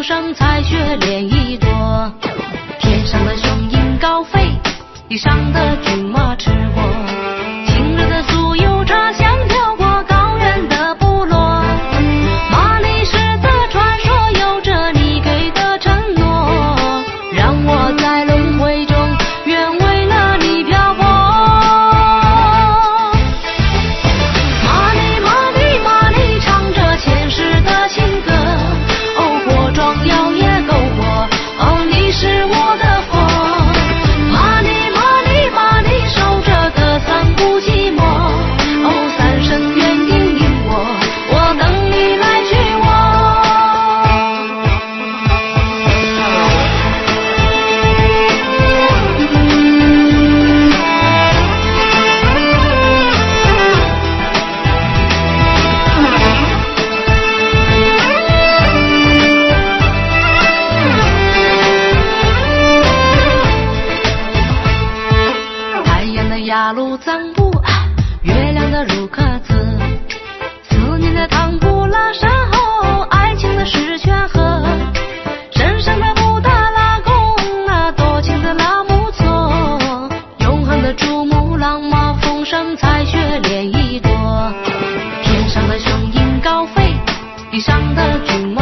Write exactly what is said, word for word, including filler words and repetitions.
生彩雪莲一朵。天上的雄鹰高飞，地上的骏马驰过，晴日的酥油茶香飘过高原的部落。马里士的传说有着你给的承诺，让我在轮回中愿为了你漂泊。马里马里马里唱着前世的情歌，哦，火壮耀也篝火，哦，你是我的火。马里马里马里守着歌三不寂寞，哦，三生缘应应我，我等你来娶我。太阳的雅鲁藏布，月亮的如克孜，思念的唐古拉山后，爱情的石泉河，神圣的布达拉宫啊，多情的拉木错，永恒的珠穆朗玛峰上彩雪莲一朵。天上的雄鹰高飞，地上的骏